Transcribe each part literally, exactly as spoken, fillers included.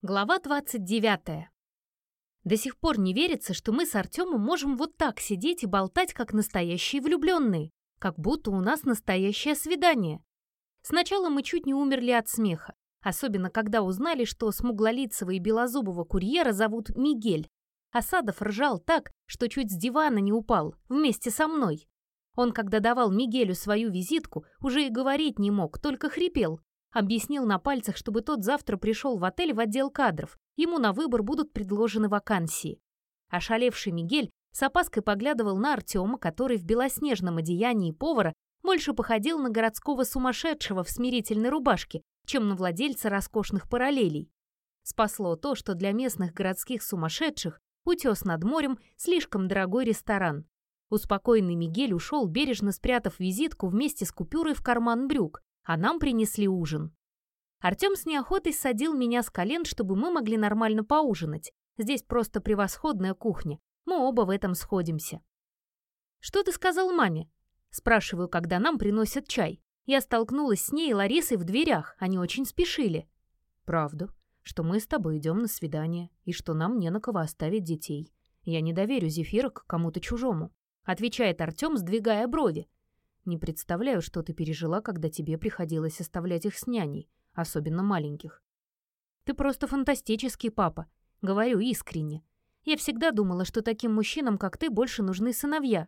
Глава двадцать девятая. До сих пор не верится, что мы с Артемом можем вот так сидеть и болтать, как настоящие влюбленные, как будто у нас настоящее свидание. Сначала мы чуть не умерли от смеха, особенно когда узнали, что смуглолицего и белозубого курьера зовут Мигель. Асадов ржал так, что чуть с дивана не упал, вместе со мной. Он, когда давал Мигелю свою визитку, уже и говорить не мог, только хрипел. Объяснил на пальцах, чтобы тот завтра пришел в отель в отдел кадров. Ему на выбор будут предложены вакансии. Ошалевший Мигель с опаской поглядывал на Артема, который в белоснежном одеянии повара больше походил на городского сумасшедшего в смирительной рубашке, чем на владельца роскошных параллелей. Спасло то, что для местных городских сумасшедших утес над морем слишком дорогой ресторан. Успокоенный Мигель ушел, бережно спрятав визитку вместе с купюрой в карман брюк, а нам принесли ужин. Артем с неохотой садил меня с колен, чтобы мы могли нормально поужинать. Здесь просто превосходная кухня. Мы оба в этом сходимся. «Что ты сказал маме?» Спрашиваю, когда нам приносят чай. Я столкнулась с ней и Ларисой в дверях, они очень спешили. «Правду, что мы с тобой идем на свидание, и что нам не на кого оставить детей. Я не доверю зефирок кому-то чужому», отвечает Артем, сдвигая брови. «Не представляю, что ты пережила, когда тебе приходилось оставлять их с няней, особенно маленьких». «Ты просто фантастический папа», — говорю искренне. «Я всегда думала, что таким мужчинам, как ты, больше нужны сыновья».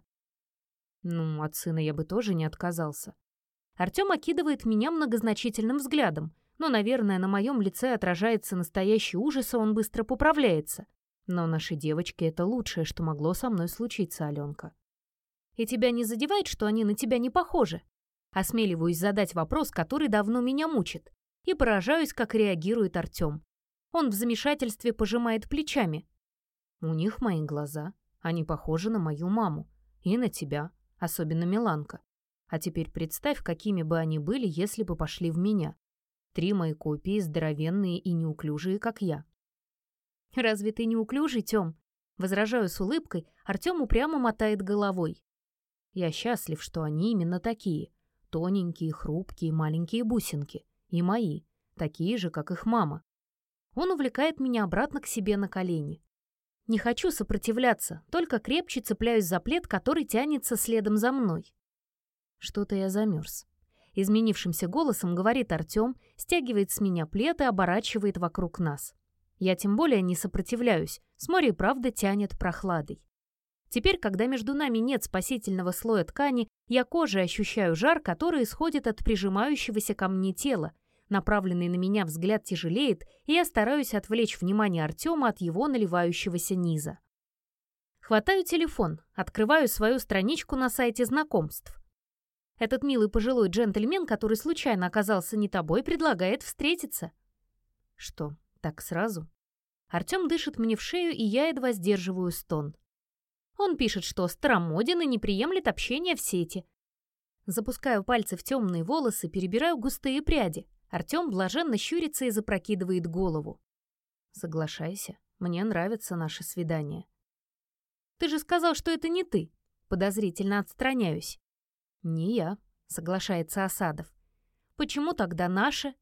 «Ну, от сына я бы тоже не отказался». Артем окидывает меня многозначительным взглядом, но, наверное, на моем лице отражается настоящий ужас, и он быстро поправляется. «Но наши девочки — это лучшее, что могло со мной случиться, Аленка». «И тебя не задевает, что они на тебя не похожи?» Осмеливаюсь задать вопрос, который давно меня мучит, и поражаюсь, как реагирует Артем. Он в замешательстве пожимает плечами. «У них мои глаза. Они похожи на мою маму. И на тебя, особенно Миланка. А теперь представь, какими бы они были, если бы пошли в меня. Три мои копии, здоровенные и неуклюжие, как я». «Разве ты неуклюжий, Тём?» Возражаю с улыбкой, Артем упрямо мотает головой. «Я счастлив, что они именно такие. Тоненькие, хрупкие, маленькие бусинки. И мои. Такие же, как их мама». Он увлекает меня обратно к себе на колени. Не хочу сопротивляться, только крепче цепляюсь за плед, который тянется следом за мной. «Что-то я замерз». Изменившимся голосом говорит Артем, стягивает с меня плед и оборачивает вокруг нас. Я тем более не сопротивляюсь, с моря и правда тянет прохладой. Теперь, когда между нами нет спасительного слоя ткани, я кожей ощущаю жар, который исходит от прижимающегося ко мне тела. Направленный на меня взгляд тяжелеет, и я стараюсь отвлечь внимание Артема от его наливающегося низа. Хватаю телефон, открываю свою страничку на сайте знакомств. Этот милый пожилой джентльмен, который случайно оказался не тобой, предлагает встретиться. Что, так сразу? Артем дышит мне в шею, и я едва сдерживаю стон. Он пишет, что старомоден и не приемлет общения в сети. Запускаю пальцы в темные волосы, перебираю густые пряди. Артем блаженно щурится и запрокидывает голову. «Соглашайся, мне нравится наше свидание». «Ты же сказал, что это не ты». Подозрительно отстраняюсь. «Не я», — соглашается Асадов. «Почему тогда наше?»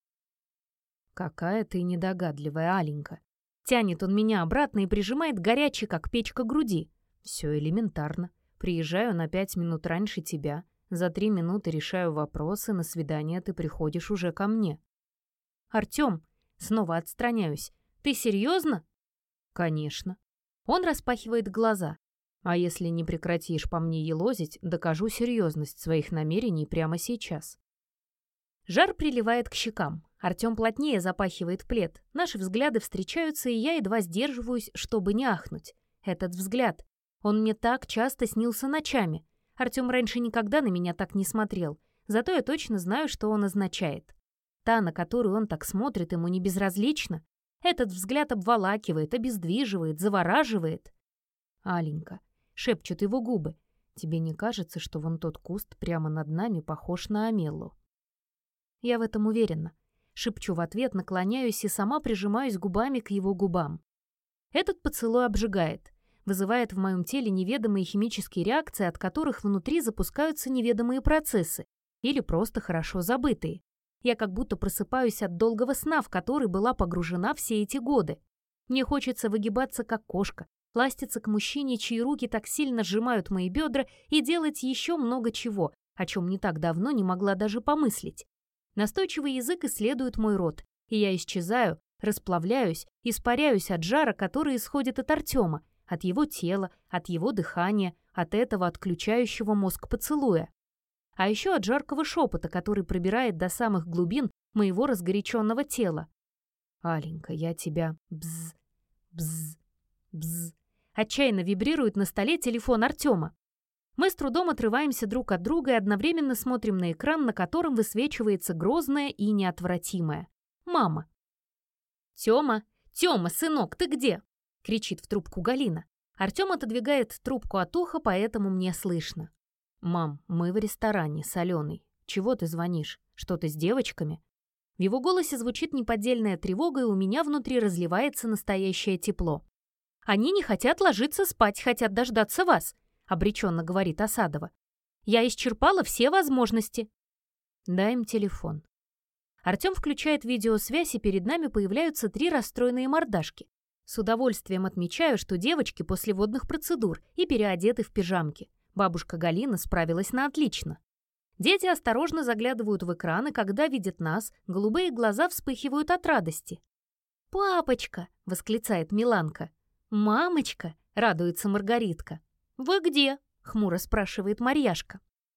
«Какая ты недогадливая, Аленька». Тянет он меня обратно и прижимает горячий, как печка, груди. «Все элементарно. Приезжаю на пять минут раньше тебя. За три минуты решаю вопросы, на свидание ты приходишь уже ко мне». «Артем», снова отстраняюсь, «ты серьезно?» «Конечно». Он распахивает глаза. «А если не прекратишь по мне елозить, докажу серьезность своих намерений прямо сейчас». Жар приливает к щекам. Артем плотнее запахивает плед. Наши взгляды встречаются, и я едва сдерживаюсь, чтобы не ахнуть. Этот взгляд. Он мне так часто снился ночами. Артем раньше никогда на меня так не смотрел. Зато я точно знаю, что он означает. Та, на которую он так смотрит, ему не безразлична. Этот взгляд обволакивает, обездвиживает, завораживает. «Аленька», — шепчут его губы, — «тебе не кажется, что вон тот куст прямо над нами похож на Амеллу?» Я в этом уверена. Шепчу в ответ, наклоняюсь и сама прижимаюсь губами к его губам. Этот поцелуй обжигает, вызывает в моем теле неведомые химические реакции, от которых внутри запускаются неведомые процессы или просто хорошо забытые. Я как будто просыпаюсь от долгого сна, в который была погружена все эти годы. Мне хочется выгибаться, как кошка, ластиться к мужчине, чьи руки так сильно сжимают мои бедра, и делать еще много чего, о чем не так давно не могла даже помыслить. Настойчивый язык исследует мой рот, и я исчезаю, расплавляюсь, испаряюсь от жара, который исходит от Артема, от его тела, от его дыхания, от этого отключающего мозг поцелуя. А еще от жаркого шепота, который пробирает до самых глубин моего разгоряченного тела. «Аленька, я тебя... бз, бз, бз...» Отчаянно вибрирует на столе телефон Артема. Мы с трудом отрываемся друг от друга и одновременно смотрим на экран, на котором высвечивается грозное и неотвратимое. Мама. «Тёма! Тёма, сынок, ты где?» — кричит в трубку Галина. Артем отодвигает трубку от уха, поэтому мне слышно. «Мам, мы в ресторане с Аленой. Чего ты звонишь? Что-то с девочками?» В его голосе звучит неподдельная тревога, и у меня внутри разливается настоящее тепло. «Они не хотят ложиться спать, хотят дождаться вас», — обреченно говорит Осадова. «Я исчерпала все возможности». «Дай им телефон». Артем включает видеосвязь, и перед нами появляются три расстроенные мордашки. С удовольствием отмечаю, что девочки после водных процедур и переодеты в пижамки. Бабушка Галина справилась на отлично. Дети осторожно заглядывают в экран, и когда видят нас, голубые глаза вспыхивают от радости. «Папочка!» — восклицает Миланка. «Мамочка!» — радуется Маргаритка. «Вы где?» — хмуро спрашивает Марьяшка.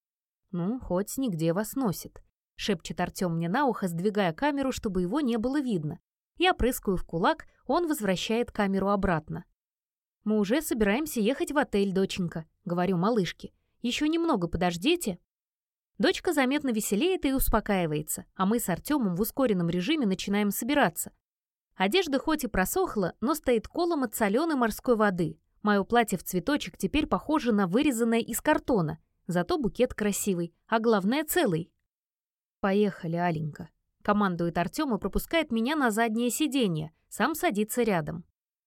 «Ну, хоть нигде вас носит», — шепчет Артем мне на ухо, сдвигая камеру, чтобы его не было видно. Я прыскаю в кулак, он возвращает камеру обратно. «Мы уже собираемся ехать в отель, доченька», — говорю малышке. «Еще немного подождите». Дочка заметно веселеет и успокаивается, а мы с Артемом в ускоренном режиме начинаем собираться. Одежда хоть и просохла, но стоит колом от соленой морской воды. Мое платье в цветочек теперь похоже на вырезанное из картона, зато букет красивый, а главное целый. «Поехали, Аленька», — командует Артем и пропускает меня на заднее сиденье, сам садится рядом.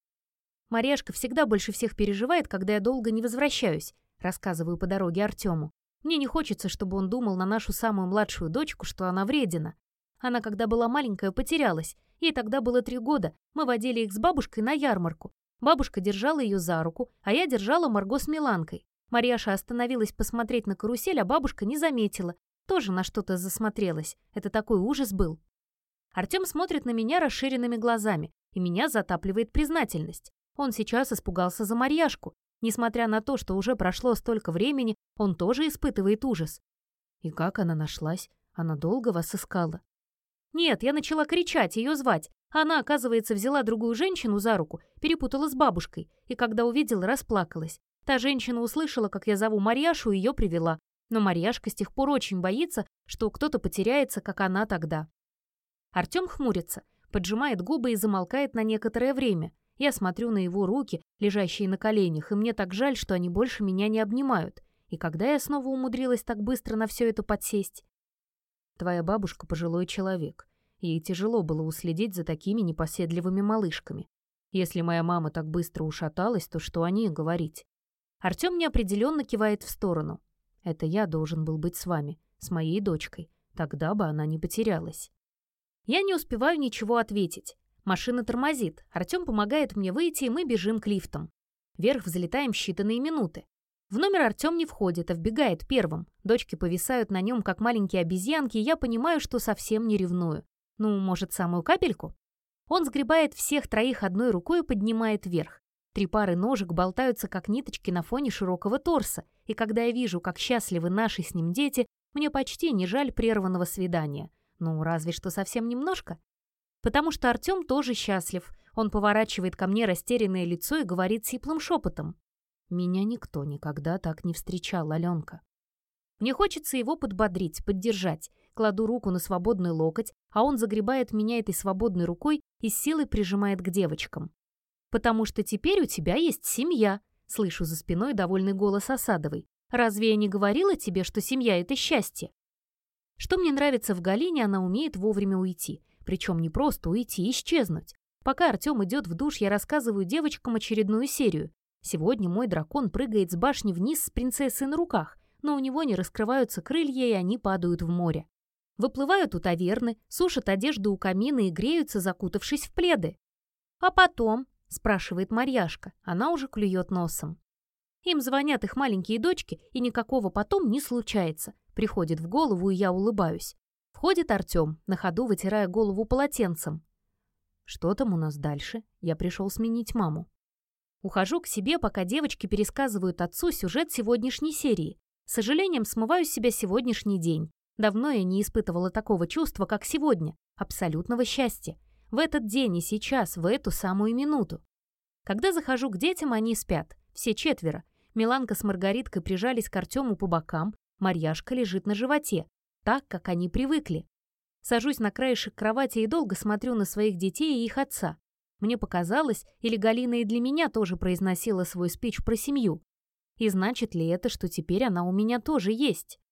«Марьяшка всегда больше всех переживает, когда я долго не возвращаюсь», — рассказываю по дороге Артему. «Мне не хочется, чтобы он думал на нашу самую младшую дочку, что она вредина. Она, когда была маленькая, потерялась. Ей тогда было три года. Мы водили их с бабушкой на ярмарку. Бабушка держала ее за руку, а я держала Марго с Миланкой. Марьяша остановилась посмотреть на карусель, а бабушка не заметила. Тоже на что-то засмотрелась. Это такой ужас был». Артем смотрит на меня расширенными глазами, и меня затапливает признательность. Он сейчас испугался за Марьяшку. Несмотря на то, что уже прошло столько времени, он тоже испытывает ужас. «И как она нашлась? Она долго вас искала?» «Нет, я начала кричать, ее звать. Она, оказывается, взяла другую женщину за руку, перепутала с бабушкой, и когда увидела, расплакалась. Та женщина услышала, как я зову Марьяшу, и ее привела. Но Марьяшка с тех пор очень боится, что кто-то потеряется, как она тогда». Артем хмурится, поджимает губы и замолкает на некоторое время. Я смотрю на его руки, лежащие на коленях, и мне так жаль, что они больше меня не обнимают. И когда я снова умудрилась так быстро на все это подсесть? «Твоя бабушка пожилой человек. Ей тяжело было уследить за такими непоседливыми малышками. Если моя мама так быстро ушаталась, то что о ней говорить?» Артем неопределенно кивает в сторону. «Это я должен был быть с вами, с моей дочкой. Тогда бы она не потерялась». Я не успеваю ничего ответить. Машина тормозит, Артем помогает мне выйти, и мы бежим к лифтам. Вверх взлетаем считанные минуты. В номер Артем не входит, а вбегает первым. Дочки повисают на нем, как маленькие обезьянки, и я понимаю, что совсем не ревную. Ну, может, самую капельку? Он сгребает всех троих одной рукой и поднимает вверх. Три пары ножек болтаются, как ниточки на фоне широкого торса, и когда я вижу, как счастливы наши с ним дети, мне почти не жаль прерванного свидания. Ну, разве что совсем немножко. Потому что Артем тоже счастлив. Он поворачивает ко мне растерянное лицо и говорит сиплым шепотом. «Меня никто никогда так не встречал, Аленка». Мне хочется его подбодрить, поддержать. Кладу руку на свободный локоть, а он загребает меня этой свободной рукой и с силой прижимает к девочкам. «Потому что теперь у тебя есть семья», — слышу за спиной довольный голос Осадовой. «Разве я не говорила тебе, что семья — это счастье?» Что мне нравится в Галине, она умеет вовремя уйти. Причем не просто уйти, исчезнуть. Пока Артем идет в душ, я рассказываю девочкам очередную серию. Сегодня мой дракон прыгает с башни вниз с принцессой на руках, но у него не раскрываются крылья, и они падают в море. Выплывают у таверны, сушат одежду у камина и греются, закутавшись в пледы. «А потом?» – спрашивает Марьяшка. Она уже клюет носом. Им звонят их маленькие дочки, и никакого потом не случается. Приходит в голову, и я улыбаюсь. Входит Артем, на ходу вытирая голову полотенцем. «Что там у нас дальше? Я пришел сменить маму». Ухожу к себе, пока девочки пересказывают отцу сюжет сегодняшней серии. С сожалением смываю с себя сегодняшний день. Давно я не испытывала такого чувства, как сегодня. Абсолютного счастья. В этот день и сейчас, в эту самую минуту. Когда захожу к детям, они спят. Все четверо. Миланка с Маргариткой прижались к Артему по бокам. Марьяшка лежит на животе. Так, как они привыкли. Сажусь на краешек кровати и долго смотрю на своих детей и их отца. Мне показалось, или Галина и для меня тоже произносила свой спич про семью. И значит ли это, что теперь она у меня тоже есть?